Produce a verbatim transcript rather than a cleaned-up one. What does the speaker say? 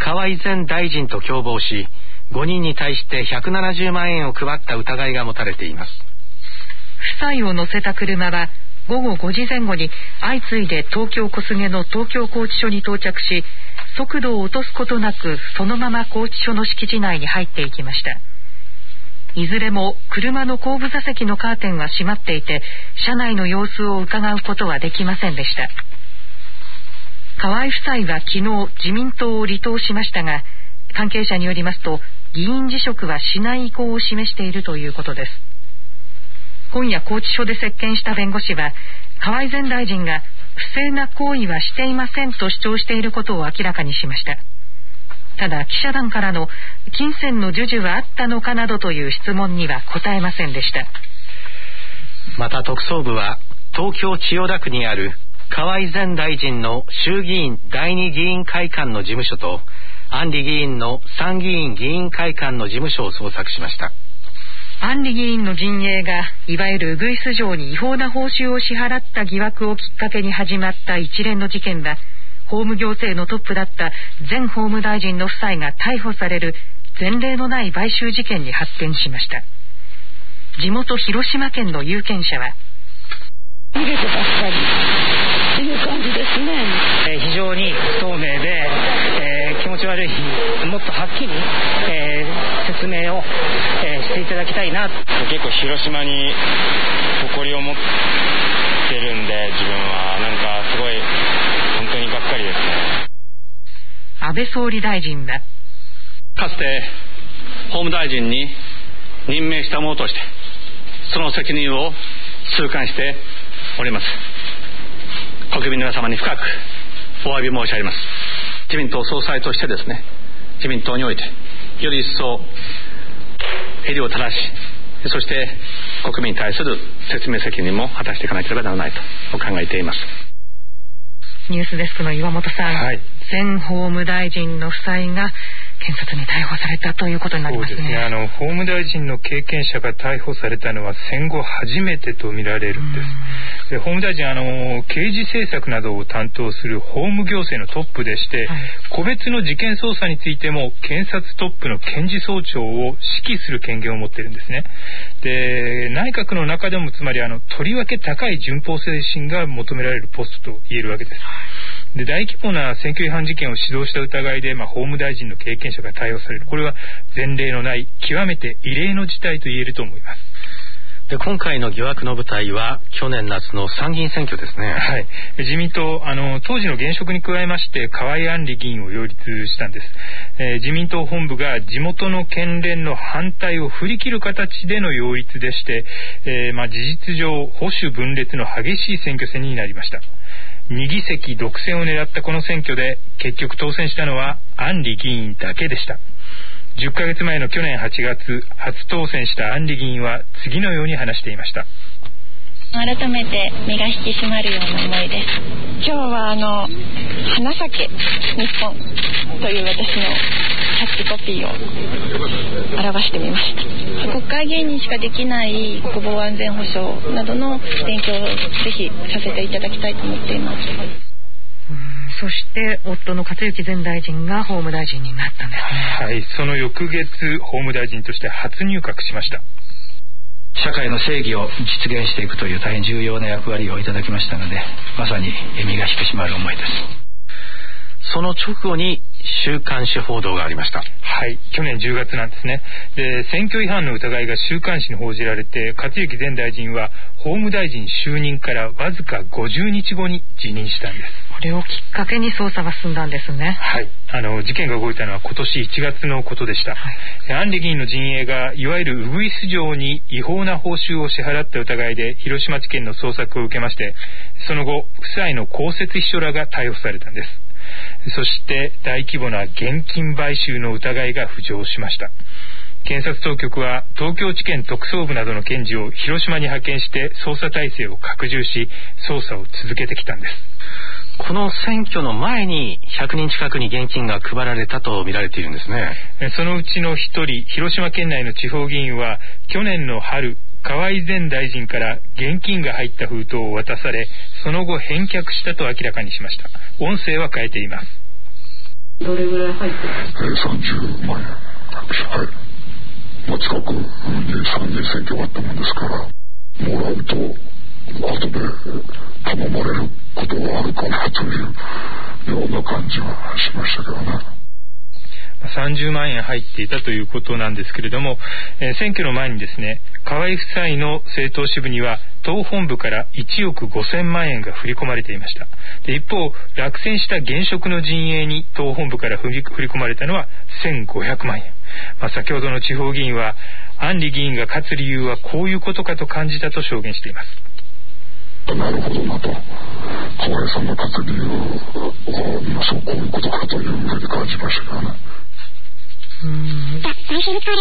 河井前大臣と共謀し、ごにんに対してひゃくななじゅうまんえんを配った疑いが持たれています。 夫妻を乗せた車はごごごじぜん後に相次いで東京小菅の東京拘置所に到着し、速度を落とすことなくそのまま拘置所の敷地内に入っていきました。いずれも車の後部座席のカーテンは閉まっていて、車内の様子を伺うことはできませんでした。河井夫妻は昨日自民党を離党しましたが、関係者によりますと議員辞職はしない意向を示しているということです。今夜拘置所で接見した弁護士は、河井前大臣が不正な行為はしていませんと主張していることを明らかにしました。ただ記者団からの金銭の授受はあったのかなどという質問には答えませんでした。 また特捜部は東京千代田区にある河井前大臣の衆議院第二議員会館の事務所と安里議員の参議院議員会館の事務所を捜索しました。 安里議員の陣営がいわゆるウグイス嬢に違法な報酬を支払った疑惑をきっかけに始まった一連の事件は、法務行政のトップだった前法務大臣の夫妻が逮捕される前例のない買収事件に発展しました。地元広島県の有権者は、 逃げてばっかりっていう感じですね。 えー、非常に不透明で、えー、気持ち悪い、もっとはっきり、えー、説明を、えー、していただきたいな。 結構広島に誇りを持ってるんで、自分はなんかすごい本当にがっかりですね。 安倍総理大臣は、 かつて法務大臣に任命した者としてその責任を痛感しております。国民の皆様に深くお詫び申し上げます。自民党総裁としてですね、自民党においてより一層襟を正し、そして国民に対する説明責任も果たしていかなければならないと考えています。 ニュースデスクの岩本さん、はい、前法務大臣の夫妻が検察に逮捕されたということになりますね。 そうですね、あの法務大臣の経験者が逮捕されたのは戦後初めてと見られるんです。で、法務大臣あの刑事政策などを担当する法務行政のトップでして、はい、個別の事件捜査についても検察トップの検事総長を指揮する権限を持っているんですね。で、内閣の中でもつまりあのとりわけ高い順法精神が求められるポストと言えるわけです。で、大規模な選挙違反事件を指導した疑いで、まあ、法務大臣の経験者が逮捕される、これは前例のない極めて異例の事態と言えると思います。 で、今回の疑惑の舞台は去年夏の参議院選挙ですね。 はい、自民党あの当時の現職に加えまして河井案里議員を擁立したんです。えー、自民党本部が地元の県連の反対を振り切る形での擁立でして、えーまあ、事実上保守分裂の激しい選挙戦になりました。に議席独占を狙ったこの選挙で結局当選したのは案里議員だけでした。じゅっかげつまえの去年はちがつ、初当選した案里議員は次のように話していました。 改めて身が引き締まるような思いです。今日はあの花咲け日本という私のキャッチコピーを表してみました。国会議員にしかできない国防安全保障などの勉強をぜひさせていただきたいと思っています。 うん、そして夫の克行前大臣が法務大臣になったんですね。 はい、その翌月法務大臣として初入閣しました。 社会の正義を実現していくという大変重要な役割をいただきましたので、まさに身が引き締まる思いです。 その直後に週刊誌報道がありました。 はい、去年じゅうがつなんですね。で、選挙違反の疑いが週刊誌に報じられて、克行前大臣は法務大臣就任からわずかごじゅうにちごに辞任したんです。 これをきっかけに捜査が進んだんですね。 はい、あの事件が動いたのは今年いちがつのことでした。はい、案里議員の陣営がいわゆるウグイス嬢に違法な報酬を支払った疑いで広島地検の捜索を受けまして、その後夫妻の公設秘書らが逮捕されたんです。そして大規模な現金買収の疑いが浮上しました。検察当局は東京地検特捜部などの検事を広島に派遣して捜査体制を拡充し、捜査を続けてきたんです。 この選挙の前にひゃくにん近くに現金が配られたと見られているんですね。 そのうちの一人、広島県内の地方議員は去年の春、河井前大臣から現金が入った封筒を渡され、その後返却したと明らかにしました。音声は変えています。 どれぐらい入ってますか？ えー、さんじゅうまんえん。はい。まあ、近くに参議院選挙があったもんですから、もらうと後で頼まれることがあるかなというような感じはしましたけどね。 さんじゅうまんえん入っていたということなんですけれども、えー、選挙の前にですね、河井夫妻の政党支部には党本部からいちおくごせんまんえんが振り込まれていました。で、一方、落選した現職の陣営に党本部から振り込まれたのはせんごひゃくまんえん。まあ、先ほどの地方議員は、安里議員が勝つ理由はこういうことかと感じたと証言しています。 なるほどなと、河井さんの勝つ理由はそうこういうことかというふうに感じましたけどね。 うん。